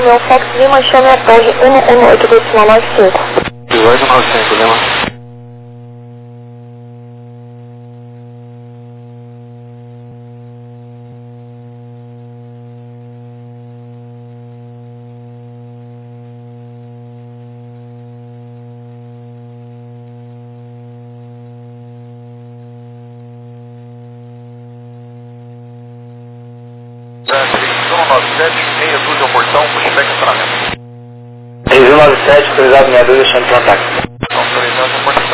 Romeu Fox Lima, chame a torre 118,95. 1895, Lima. Meia dúzia ao portão, pushback estacionamento. 3197, autorizado meia dúzia, chame de contato. Autorizado ao portão,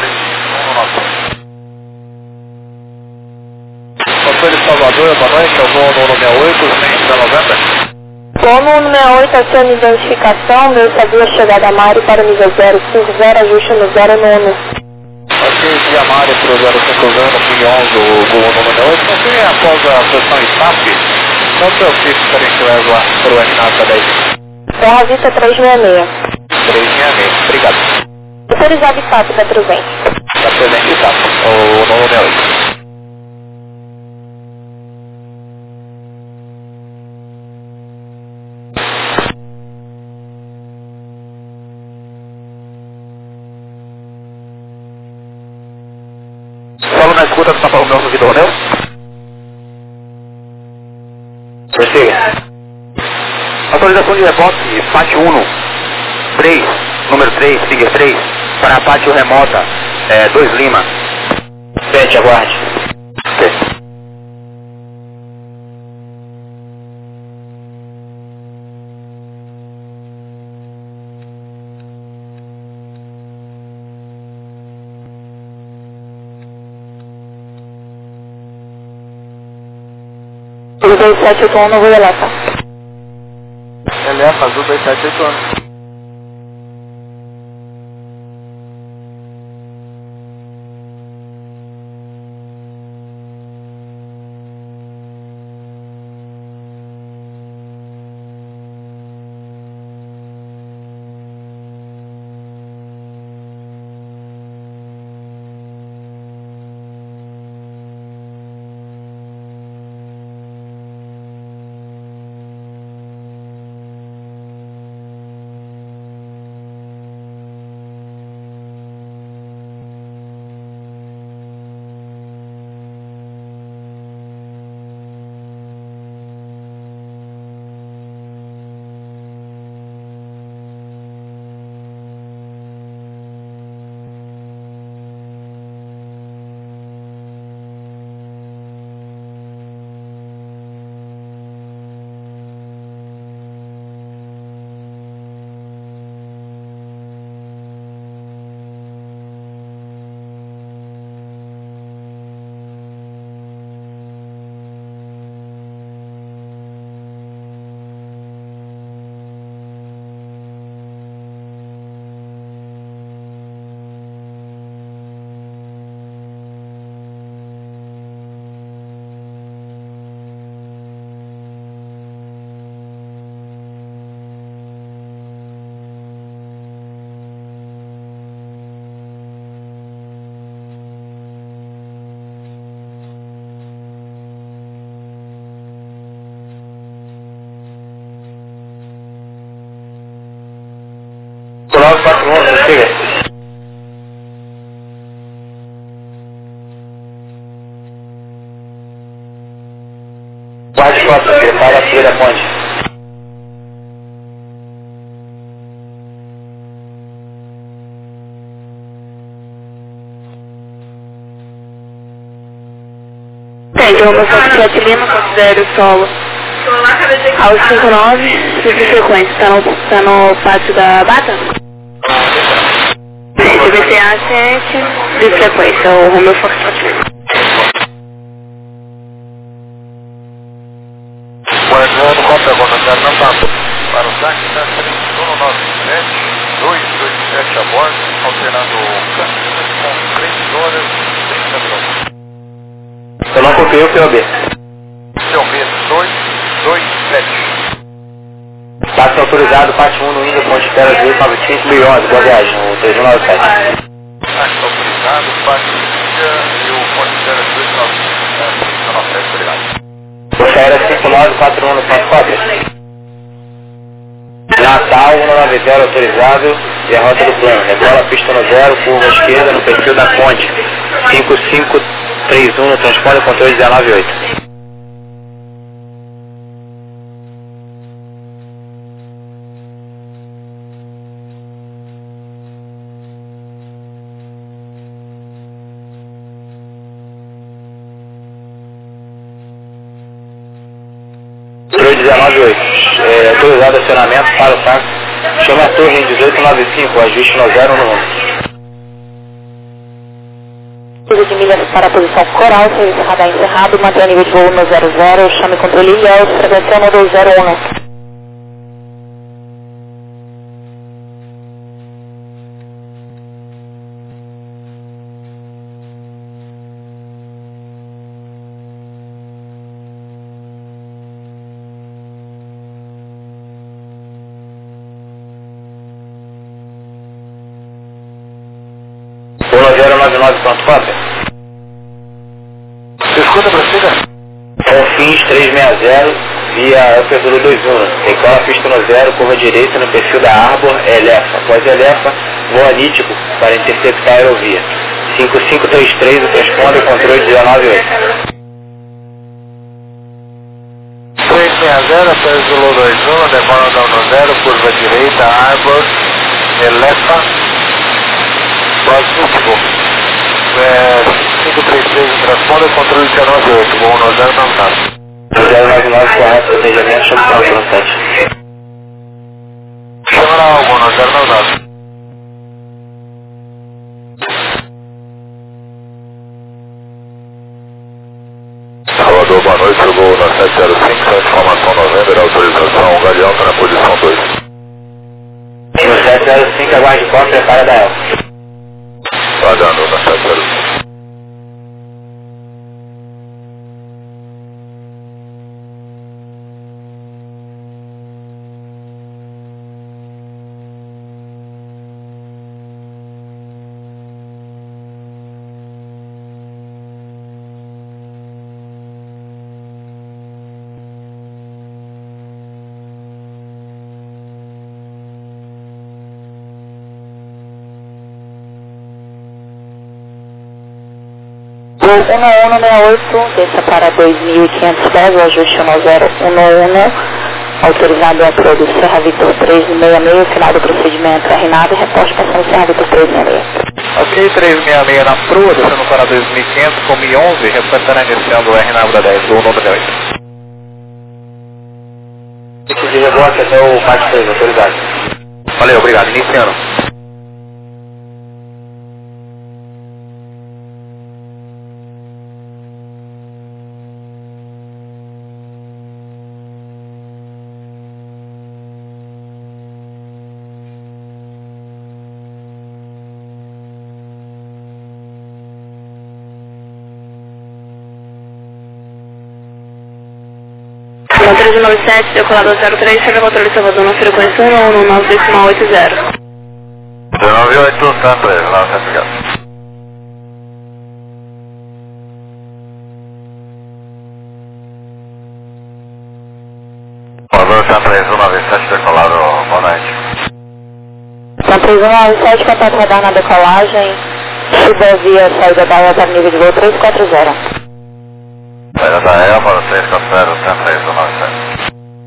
3197. Motor de Salvador, boa noite, eu vou no 68, 190. Vou no 68, acione identificação, meu sabia chegada a Mari para o nível 050, ajuste no 09. Ok, via Mari para o 050, PIN 11, o voo no 68. Não tem após a posição SAP? Quanto é o fixo que a gente leva para o NATA 10? Terra Vista 366. 366, obrigado. Autorizado SAP da presente. Da presente SAP, o 968. Falo na escuta do São Paulo do Vitor Romeu. Prossiga. Autorização de rebote, pátio 1, 3, número 3, figure 3, para a pátio remota, 2 Lima. 7, aguarde. Ok. Azul 2781, não vou Elefa. Elefa, azul 2781. Colado 41, prossiga. Guarde costa, prepara a subida da ponte. Pedro, Romeu Fox 7 Lima, considere o solo. Aos 59, de frequência, tá no pátio da Bata? CBCA 7, de frequência, o Romeu Fox 7 Lima. Guardião do Conta-Gota 098 para o táxi da 3197, 227 a bordo, alternando Campinas com 3 horas e 30 minutos. Eu não copiei o POB. POB 227. Táxi autorizado, parte 1 no Índia, ponte espera 295 milhões, boa viagem, o 3197. Táxi autorizado, parte Índia e o ponte espera 297, obrigado. Você era 5941 no ponto cópia? Natal 190 autorizado e a rota do plano. Rebola pista no 0, curva esquerda no perfil da ponte. 5531 no transponder, controle 198. Controle 198. Autorizado acionamento para o táxi. Chama a torre em 1895, ajuste no 0 no 1. De milhas para a posição coral, serviço radar encerrado, mantenha nível de voo no 00, chame controle Ilhéus, frequência no 201. Polo 099, pronto, cópia. Escuta, prossiga. Confins 360, via Upper 21. Decola a pista no 0, curva direita no perfil da Arbor, Elefa. Após Elefa, voa nítico para interceptar a aerovia. 5533, o transponder, controle 198. 360, após o Lou 21, decola no 0, curva direita, Arbor, Elefa. Básico, 533 no transponder, controle 198, voo no 099. 099, correto, planejamento, chama para o transporte. Chama na voo no 099. Salvador, boa noite, eu vou na 705, só informação November, autorização, Galeão tá na posição 2. No 705, aguarde cópia, prepara da Elfa. Pagando na 705. Voo 1168, desça para 2.500 pés, o ajuste no 011, autorizado a produto Serra Vitor 366, final do procedimento RNAV, reporte passando Serra Vitor 366. Ok, 366 na proa, descendo para 2.500 com 1011, reportando iniciando o RNAV da 10, voo número 8. Tipo de rebote até o PAC 3, autorizado. Valeu, obrigado, iniciando. Controle 97, decolador 03, chega controle Salvador na frequência 119.80. 198, tá 3, lá, tá ligado. Salvador, tá 3, 197, decolado, boa noite. Tá 3197, contato radar na decolagem, suba via saída da Elfa, nível de voo 340. Saída da Elfa, 340, tá 3, 197.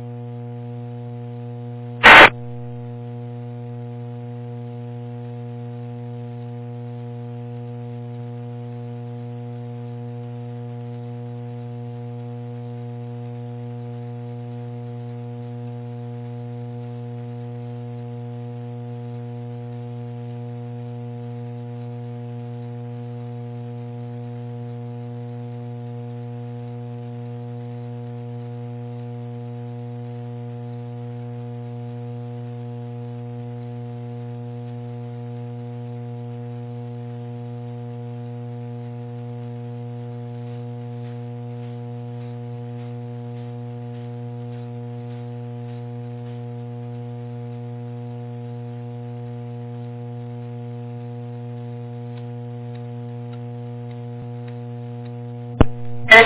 É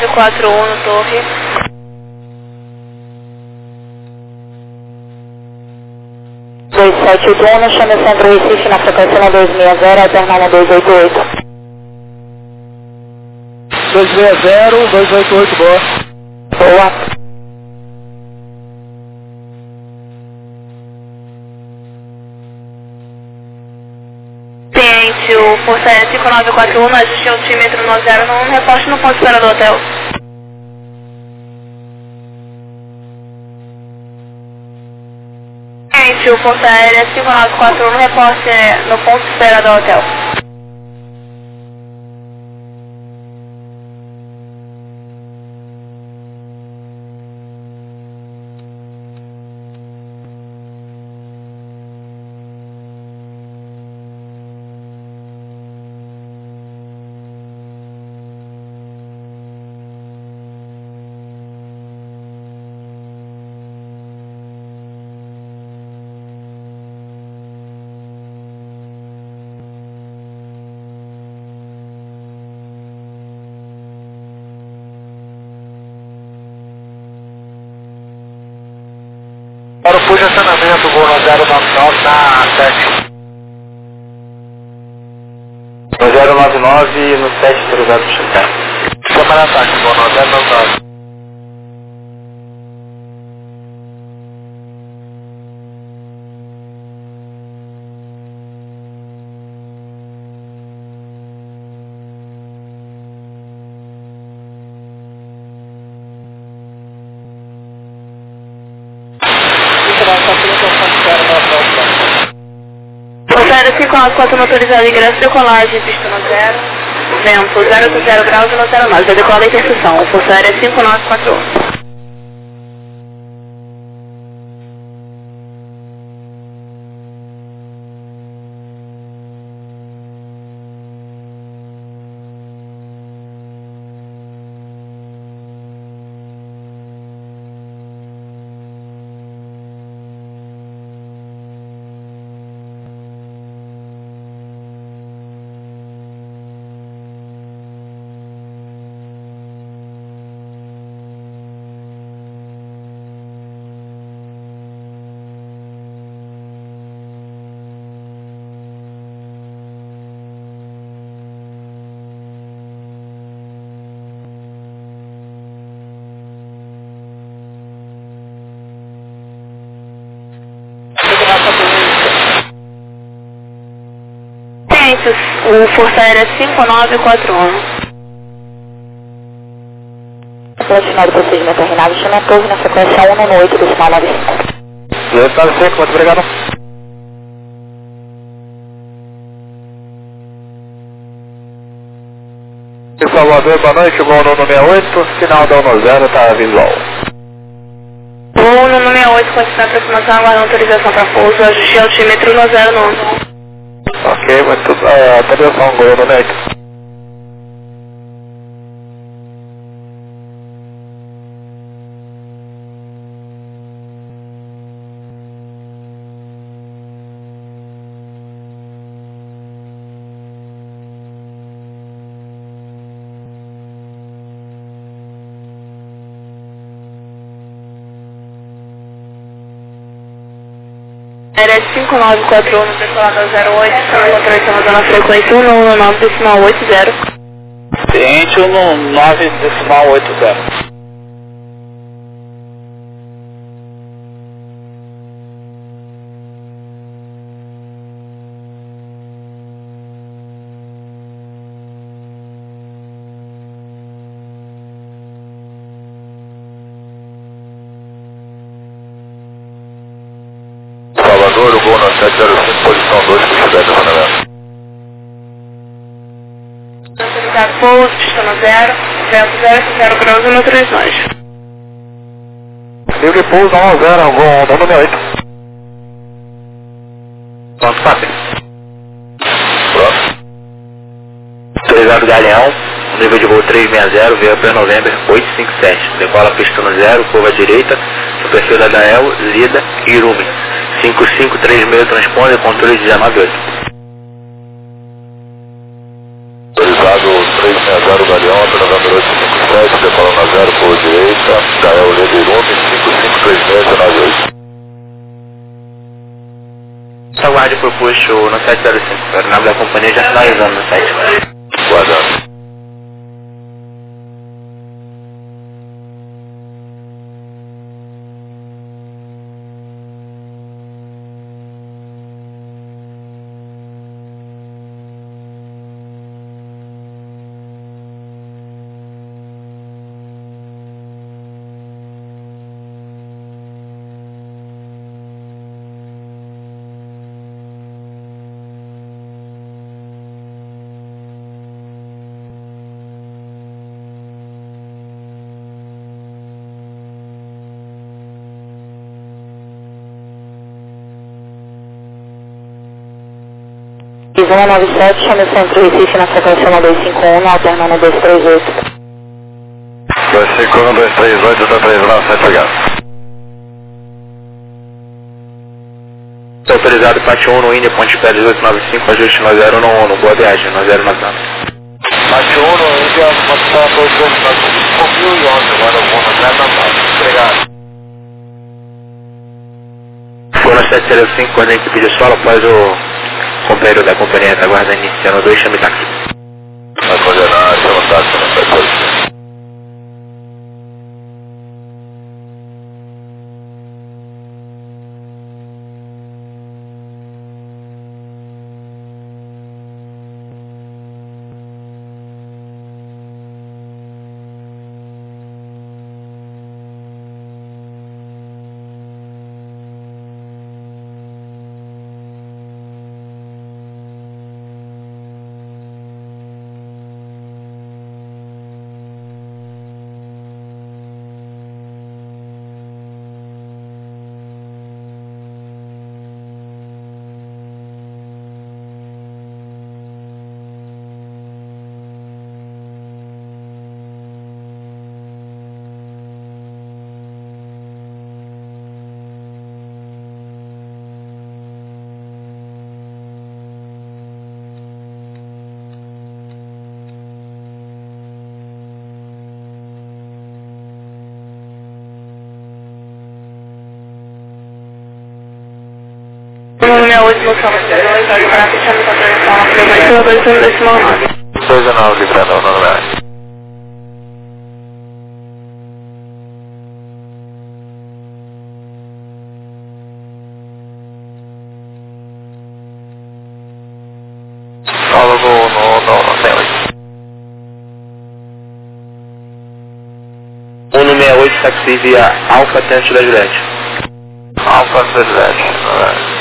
5941 no torre. 2781, chame o Centro Recife na frequência 1260, alternar 1288. 260, 288, boa. Boa. Ciente, o Força Aérea 5941, ajuste altímetro no 091, reposte no ponto de espera do hotel. Ciente, o Força Aérea 5941, reposte no ponto de espera do hotel. Para o posicionamento, voo no 099 na 7. No 099 no 700 do Xangai. Chama na ataque, voo no 099. Força Aérea 5941, motorizado ingresso, decolagem, pista no 0, vento 080 graus e no 09, já decola a interseção, Força Aérea 5941. O Força Aérea 5941. Pelo final do procedimento RNAV, chame a torre na frequência 198 do sinal 95. 295, muito obrigado. De Salvador, boa noite, voo no 68, sinal da 10, tá visual. Voo no 68, continua a aproximação, aguardando autorização para pouso, ajuste altímetro no 091. Ok, muito atenção, Gol no net. Aérea 5941, no decolado 08, estamos autorizando na frequência 119 decimal 80. Ciente 19 decimal 80. Salvador, o voo na 705, posição 2, que estiver desenvolvendo. Autorizado pouso, pista no 0, vento 0 graus e no 3 nós. Livre pouso 1-0, voo no 68. Pronto, passe. Pronto. Autorizado Galeão, nível de voo 360, VP November 857. Decola pista no 0, curva direita, no perfil da Dael, Lida e Irumi. 5536 transponder, controle 198. Autorizado 360 Galeão, operador 857, decola na 0, curva direita, Dael, Lida e Irumi, 5536 198. foi puxo no 705. Era o nome da companhia já finalizando no site. Guardando. Fiz 197, chame o centro Recife na sequência 1251, alternando 238. 251, 238, tá 397, obrigado. Autorizado Pátio 1 no Índia, Ponte Pérez 895, ajuste 9011, boa viagem, 9090. Pátio 1 no Índia, Ponte Pérez 895, 1011, agora eu vou na 9090, obrigado. Foi no 705, quando a equipe de solo, após o companheiro da companhia da guarda iniciando 2, chame táxi. Vai coordenar, chama táxi no 705. No meu último chama 2, pode parar fechando com a autorização, 219. 219, livrando o número. Fala no Nelly. 168, táxi via Alfa Tente da Juliette. Alfa 37,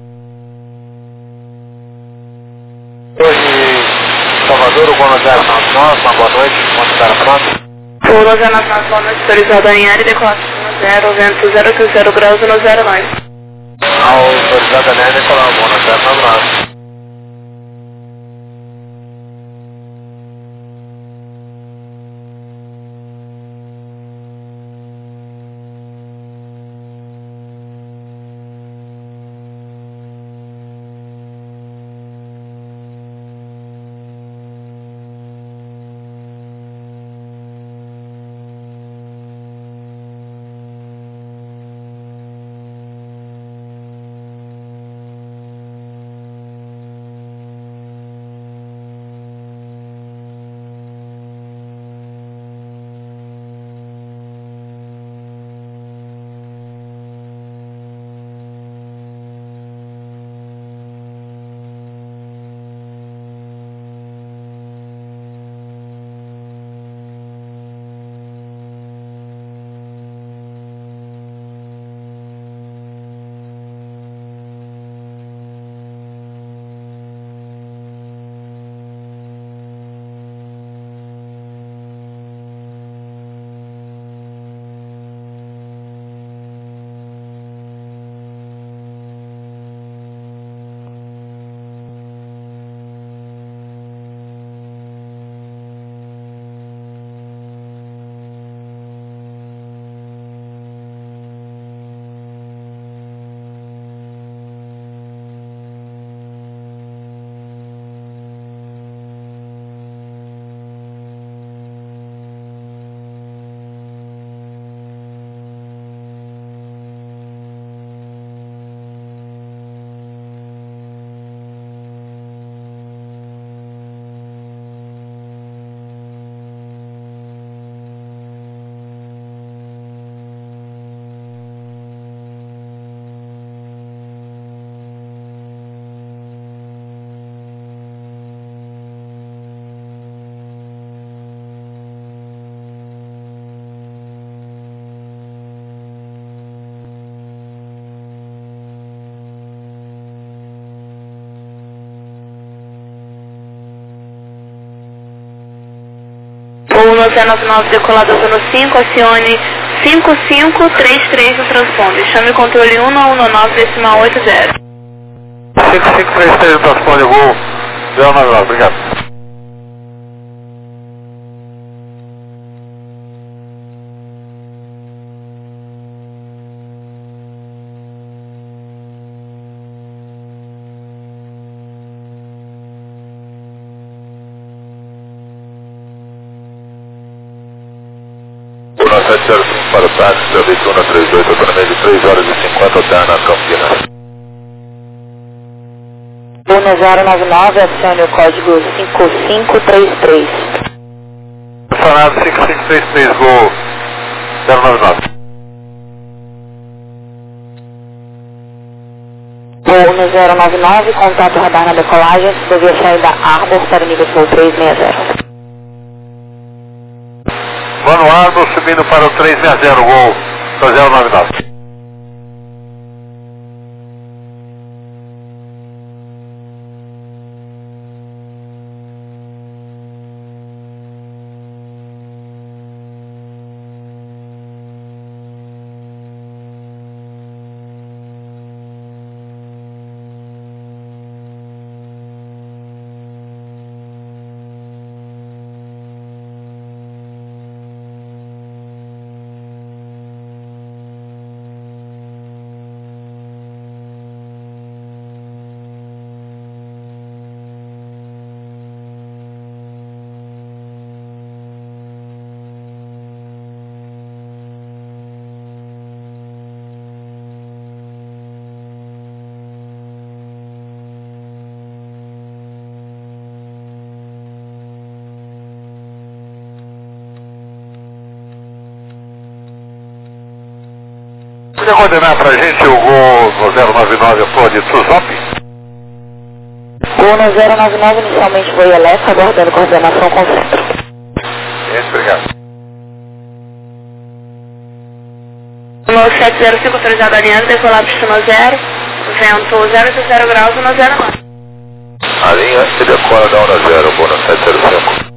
Hoje, Salvador, o Gono 099, uma boa noite, quando estar pronto. O 099, boa noite, autorizado em área, decolação 0, vento 080 graus no 09. Autorizado em área, decolação, Gono 099. Voo 099 decolado zona 5, acione 5533 no transponder. Chame o controle 1119,80. 5533 no transponder, voo 099, obrigado. Uno 705 para o táxi, serviço 138, autonomia de 3 horas e 50, alterna Campinas. Voo 099, acione o código 5533. Funcionário 5533, voo 099. Voo 099, contato radar na decolagem, devia sair da Arbor para o nível voo 360. Mano Arbor subindo para o 360, voo 099. Podia coordenar pra gente o gol no 099 a flor de Suzop? Voo no 099, inicialmente voo elétrico, aguardando coordenação com o centro. Gente, obrigado. No 705, autorizado Ariane, decolar pistona 0, vento 080 graus, 109. A linha se decola da 1 a 0, voo no 705.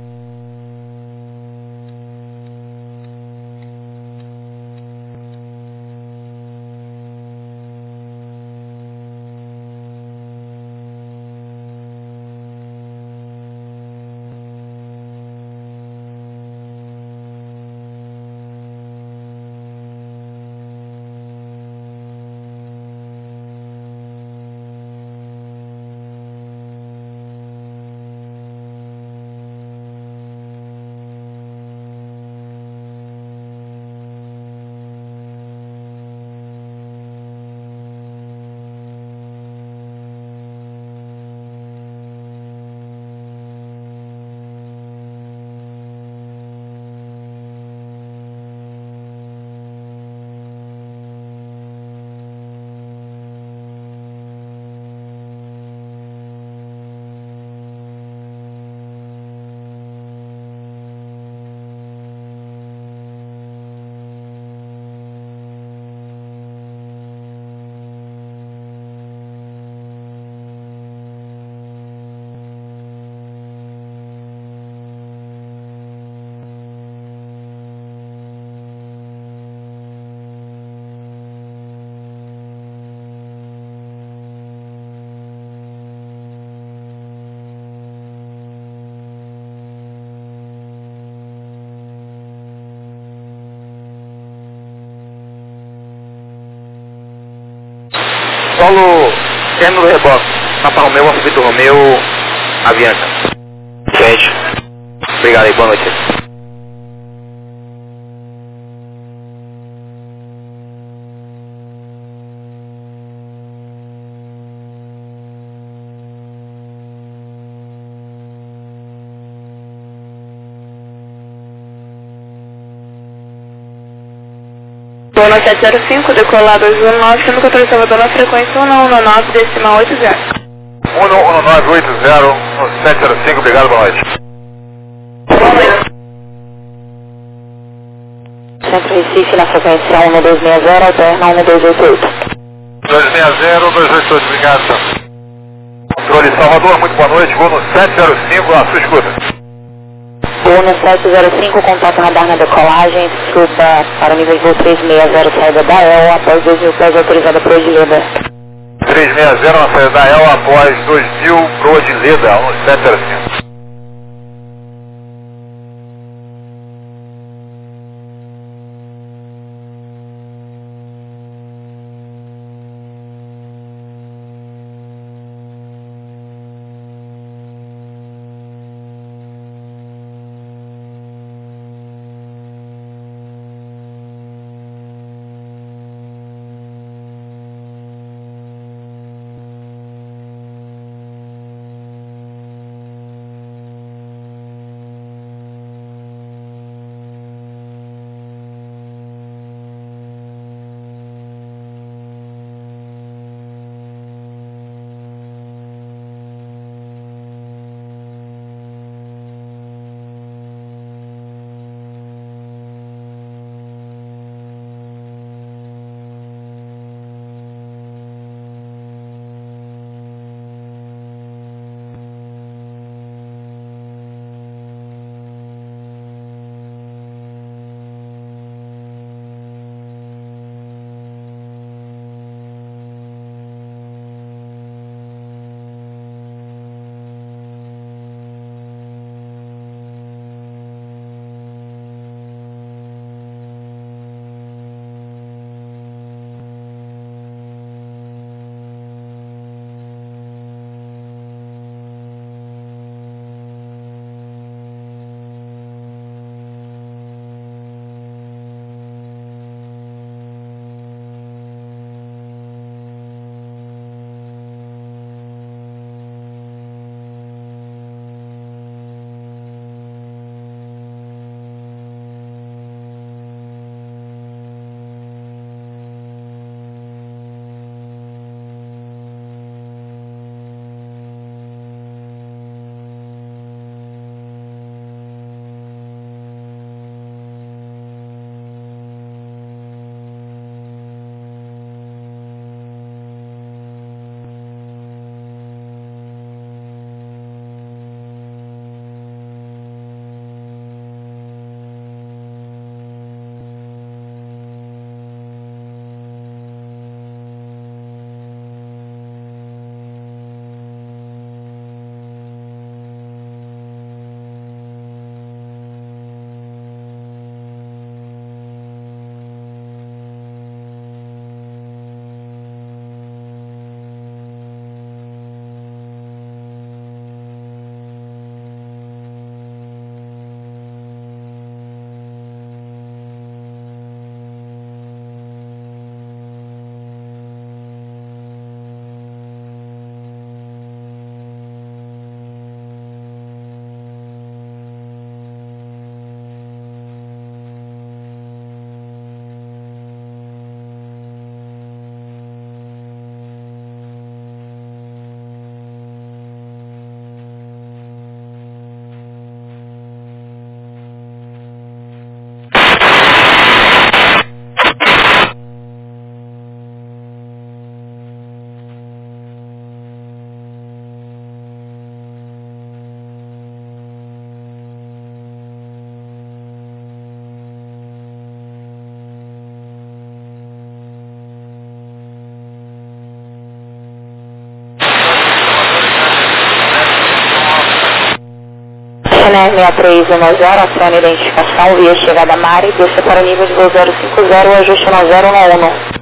Solo, término do reboque, Papa Romeu, Alfa Vitor Romeu, Avianca. Gente, obrigado aí, boa noite. Voo no 705, decolar 219, chama o controle Salvador na frequência 1119, decimal 80. 111980 no 705, obrigado, boa noite. Centro Recife na frequência 1260, alterna 1288. 260, 288, obrigado. Controle Salvador, muito boa noite, vou no 705, a sua escuta. Voo 1705, contato radar na decolagem, suba para o nível de voo 360, saída da EL, após 2.000 pés, autorizada para hoje, Leda. 360 na saída da EL, após 2.000, proa de Leda, 1705. Channel 6310, acione identificação via chegada Mari, desça para o nível de voo 050, ajuste no 011.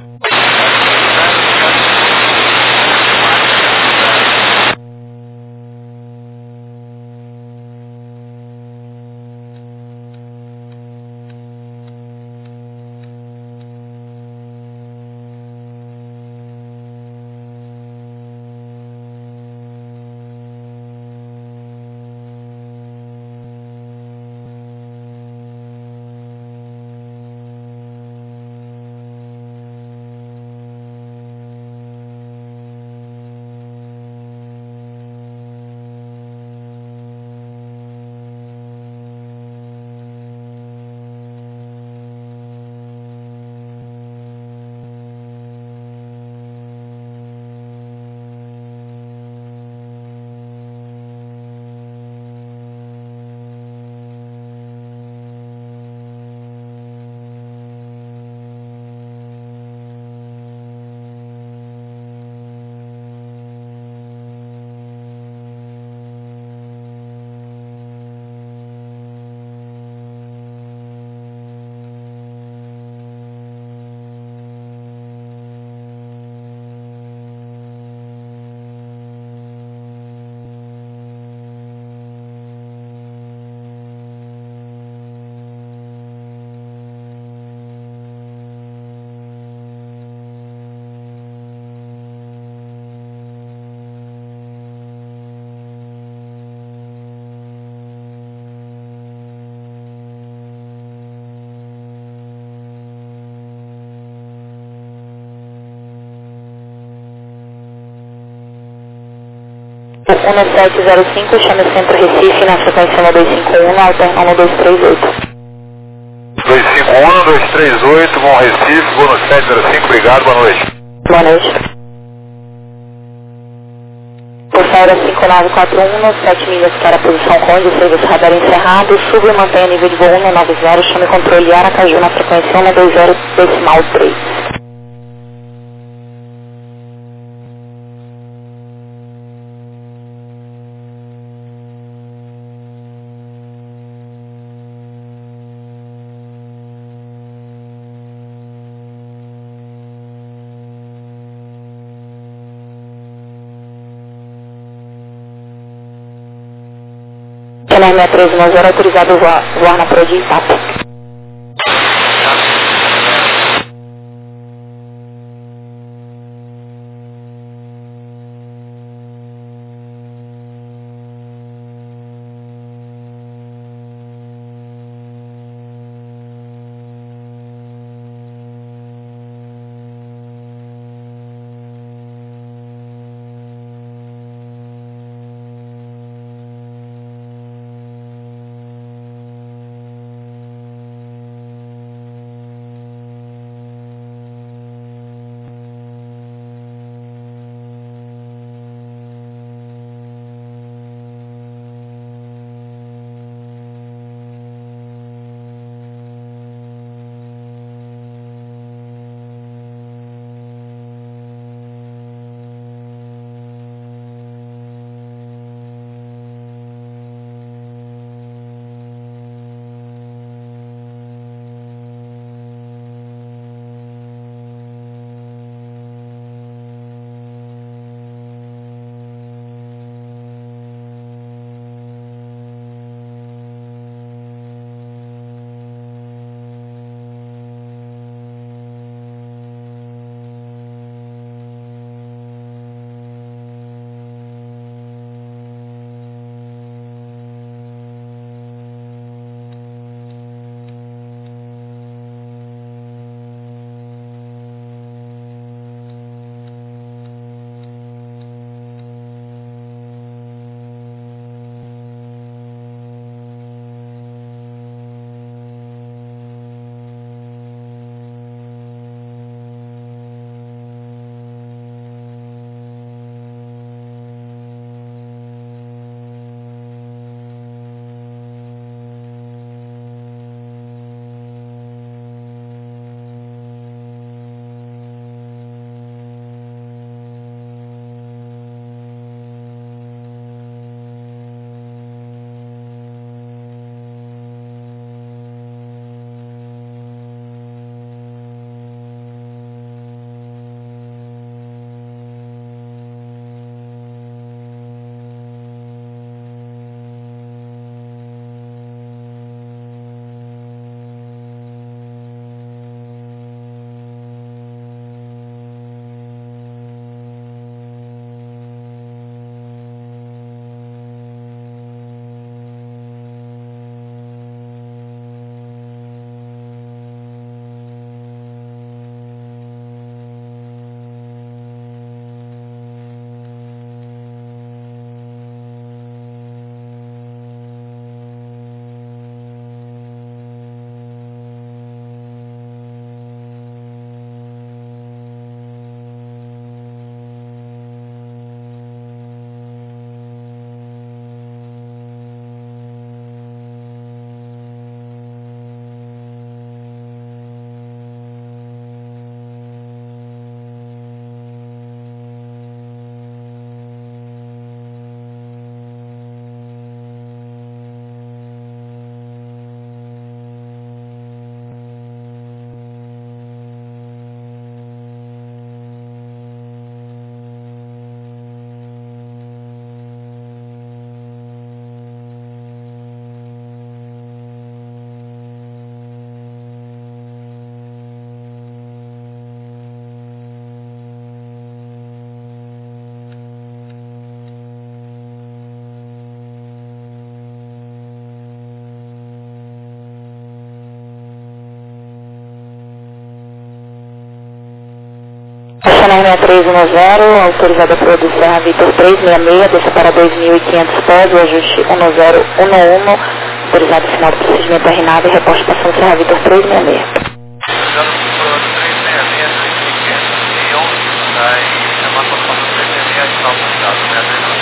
1705, chame o Centro Recife na frequência 1251, alterna 1238. 251, 238, bom Recife, voo no 705, obrigado, boa noite. Boa noite. Possaira 5941, 7 milhas para a posição Conde, serviço radar encerrado, suba e mantenha nível de voo 190, chame controle Aracaju na frequência 120,3. Canal 6310, autorizado voar na Pro de Itap. Channel 6310, autorizada para produção Serra Vitor 366, desça para 2.500 pés, o ajuste 1011, autorizado final do procedimento RNAV e reposta para São Serra Vitor 366. Autorizado por 366, 2.500 e 11, aí chamar para São 366, está autorizado, né?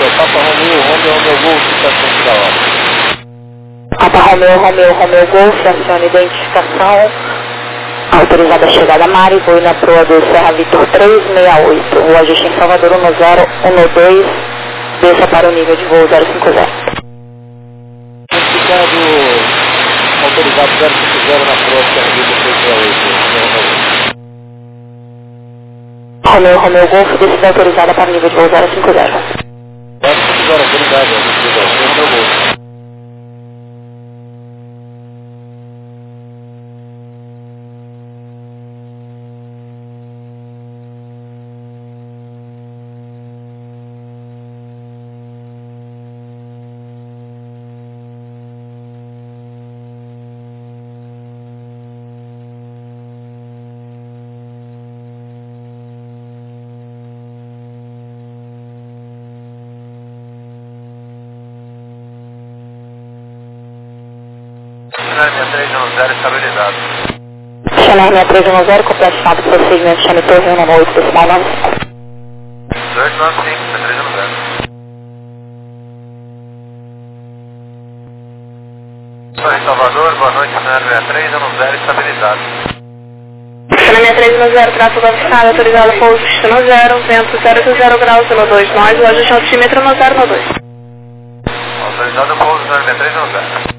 Papa Romeo, Golf, estação da hora. Papa Romeo, Golf, acione identificação. Autorizada a chegada a Mari, voo na proa do Serra Vitor 368. O ajuste em Salvador 1012, desça para o nível de voo 050. Ficando autorizado 050 na proa do Serra Vitor 368. Romeo, Golf, descida autorizada para o nível de voo 050. 050, autorizado, Romeo Golf. Channel 6310 estabilizado. Channel 6310, completo do procedimento chame Torre 198, decimal 95. 1895, 6310. Oi, Salvador, boa noite, Channel 6310 estabilizado. Channel 6310, tráfego oficial, autorizado pouso destino 0, vento 080 graus, 02, nós, o ajuste altímetro no 092. Autorizado pouso 6310.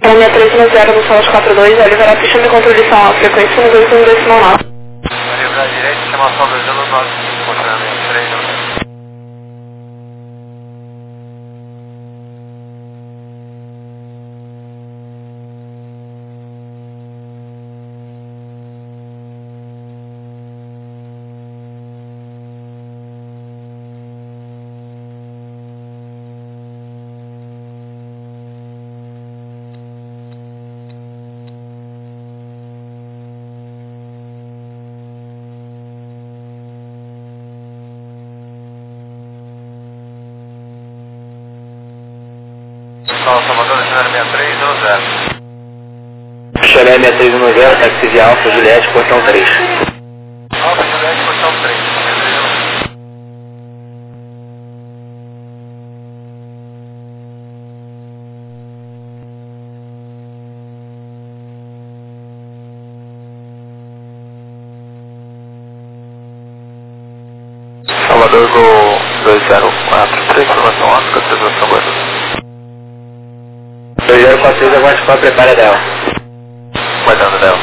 6310 no Salas 42, vai liberar a pista de controle de som, a frequência 121,9. Vai livrar a direita, chamação 209, funcionamento 3. Salvador, Chalé 6310. Chalé 6310, táxi de Alfa, Juliette, portão 3. Alfa, Juliette, portão 3. Salvador, Gol 2043, formação Oscar, apresentação guarda. 2043, aguarde para prepara dela. Guardando dela.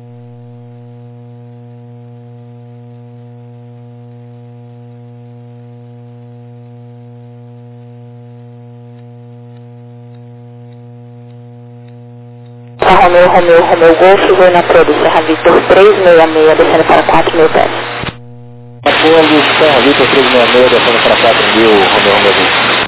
Romeu Golf, vou na Pro do Serra Vitor 366, descendo para 4.000 pés. Apolo, Serra Vitor 366, descendo para 4.000, Romeu Golf.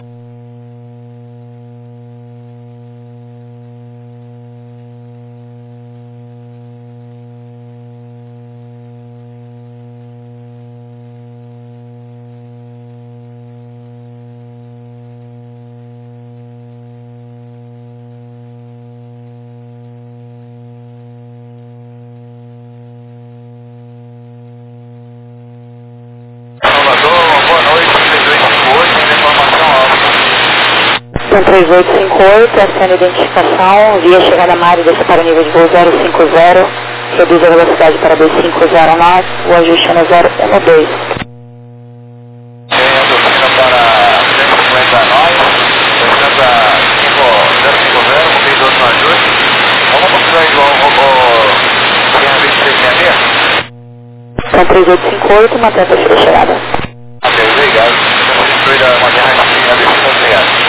São 3858, acena a identificação, via chegada Mário, desce para o nível de voo 050, reduz a velocidade para 2509, o ajuste é no 012. Descendo para 159, descendo a 050, fez outro ajuste. Vamos continuar igual o 2366? São 3858, mantém a taxa de chegada. Ok, obrigado. Vamos destruir uma guerra na descida, obrigado.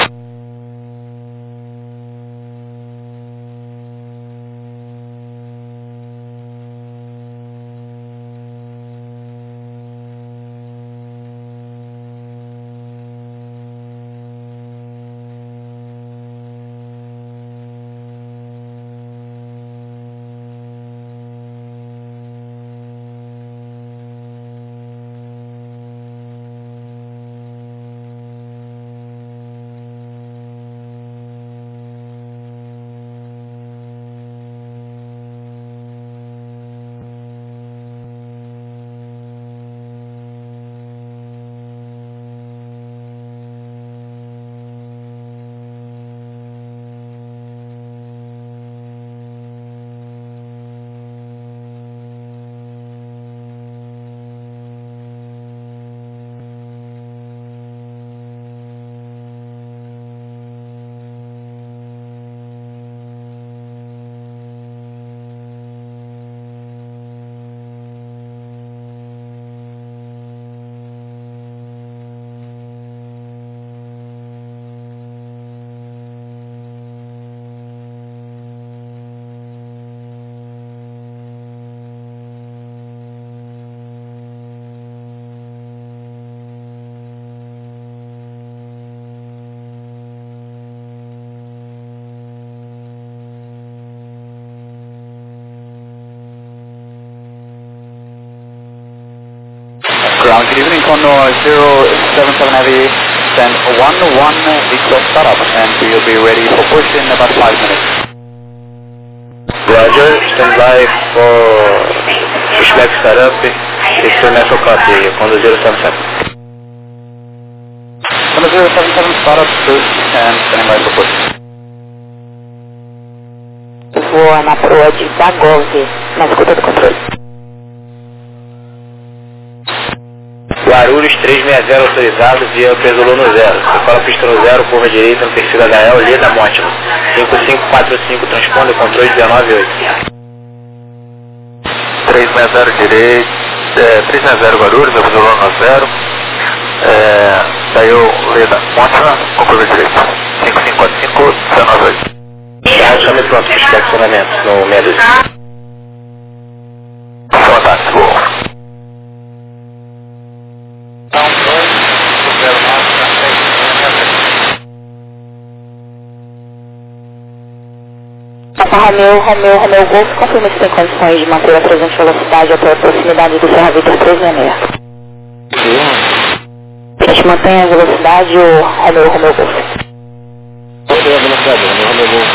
Ground, good evening, Condor 077 Heavy, send 11 Victor startup, and we'll be ready for push in about 5 minutes. Roger, stand by for pushback startup, it's a natural copy, Condor 077. Condor 077 startup, first, and standing by for push. Voa na proa de Bagov, na escuta do controle. Guarulhos 360 autorizado via Pesolou no 0. Decola pista no 0, curva direita no perfil da HL, Leda Mótima. 5545 transponder, controle 198. 360 direito, 360 Guarulhos, Pesolou no 0. Saiu Leda Mótima, com curva direita. 5545 198. Chame pronto para o estacionamento no 62. Fantástico. Papa Romeu Golf, confirma se tem condições de manter a presente velocidade até a proximidade do Serra Vitor 366. A gente mantém a velocidade, o Romeu Golf. Mantém a velocidade, Romeu Golf.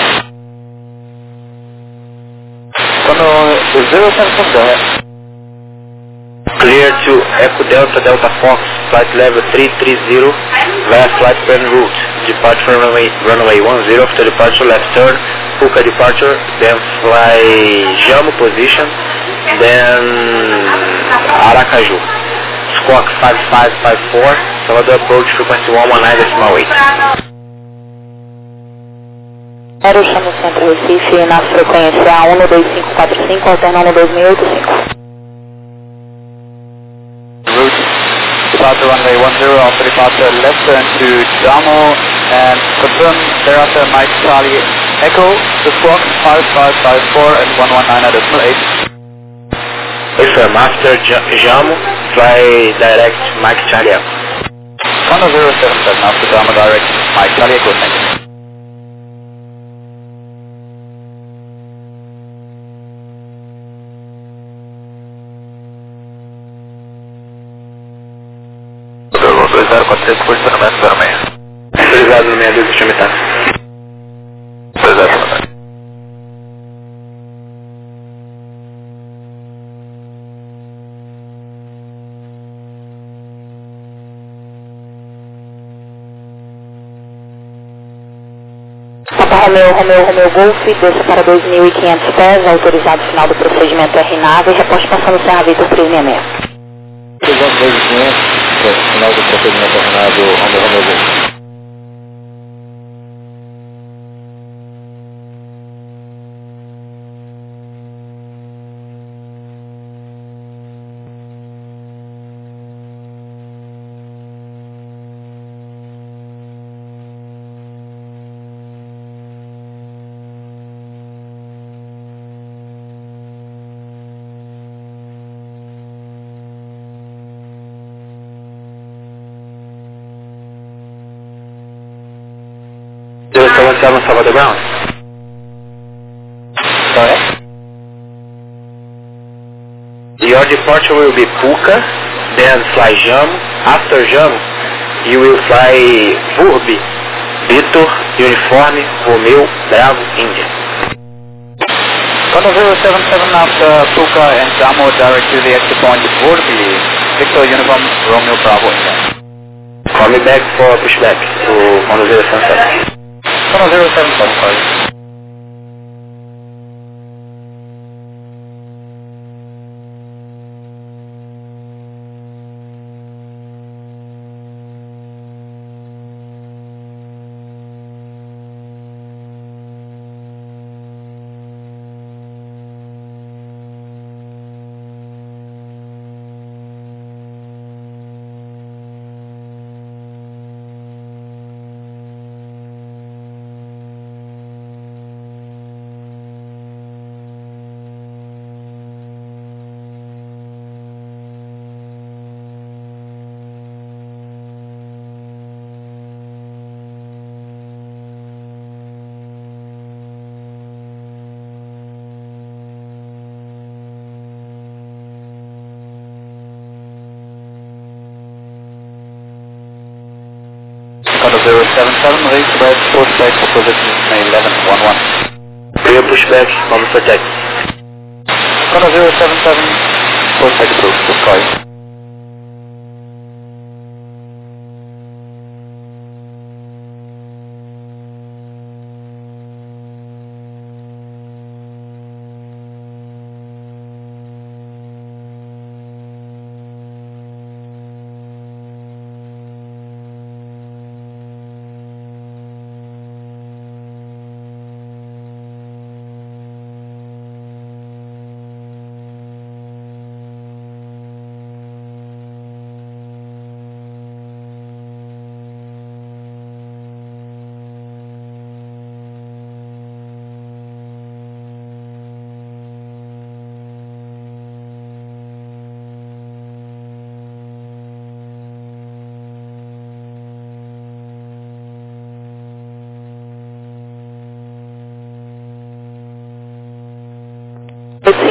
Quando 077. Clear to Echo Delta Fox, flight level 330, via flight plan route. Departure runway 10 after departure, left turn, Puka departure, then fly Jamo position, then Aracaju. Squawk 5554, Salvador approach frequency 119.8. Aero chama o Centro Recife na frequência 12545, alternando 2085. Departure runway 10 after departure, left turn to Jamo and confirm thereafter Mike Charlie Echo, the squawk 5554 at 119.8. Confirm, after Jamo, fly direct Mike Charlie Echo. 1077 after Jamo direct Mike Charlie Echo, thank you. Posicionamento 06. Autorizado no 62, deixa eu me estar. Papa Romeu Golf, desça para 2.500 pés, autorizado final do procedimento RNAV e reposte passando o Serra Vitor 366. Autorizado 2.500, final do procedimento RNAV, Romeu Golf. Do 77 Salvador Ground. Correct. Your departure will be Puka, then fly Jamo. After Jamo, you will fly Vurbi, Vitor, Uniforme, Romeo, Bravo, India. 1077 after Puka and Jamo direct to the exit point Vurbi, Victor, Uniform, Romeo, Bravo, India. Call me back for pushback to 1077. 1077, sorry. Condo 077, reach red, pushback, position 1111. Clear pushback, on protect. Condo 077, pushback approved, good call.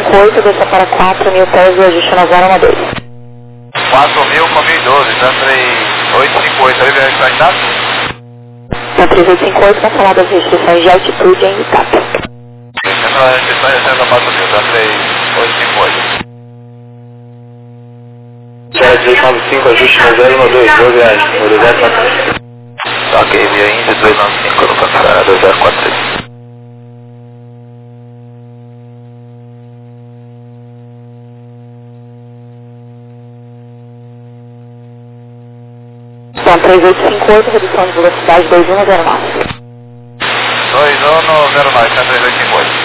3858, desça para 4.000 pés e ajuste na 012. 4.000 com 1012, Sunday 858, aí vem a ITAP? Na 3858, cancelada as restrições de altitude em ITAP. Cancelada as restrições de 4.000, Sunday 858. 1895, ajuste na 012, boa viagem, número 043. Ok, via Índia 295 no cancelada 043. Bom, 3858, redução de velocidade 2109. 2109, 3858.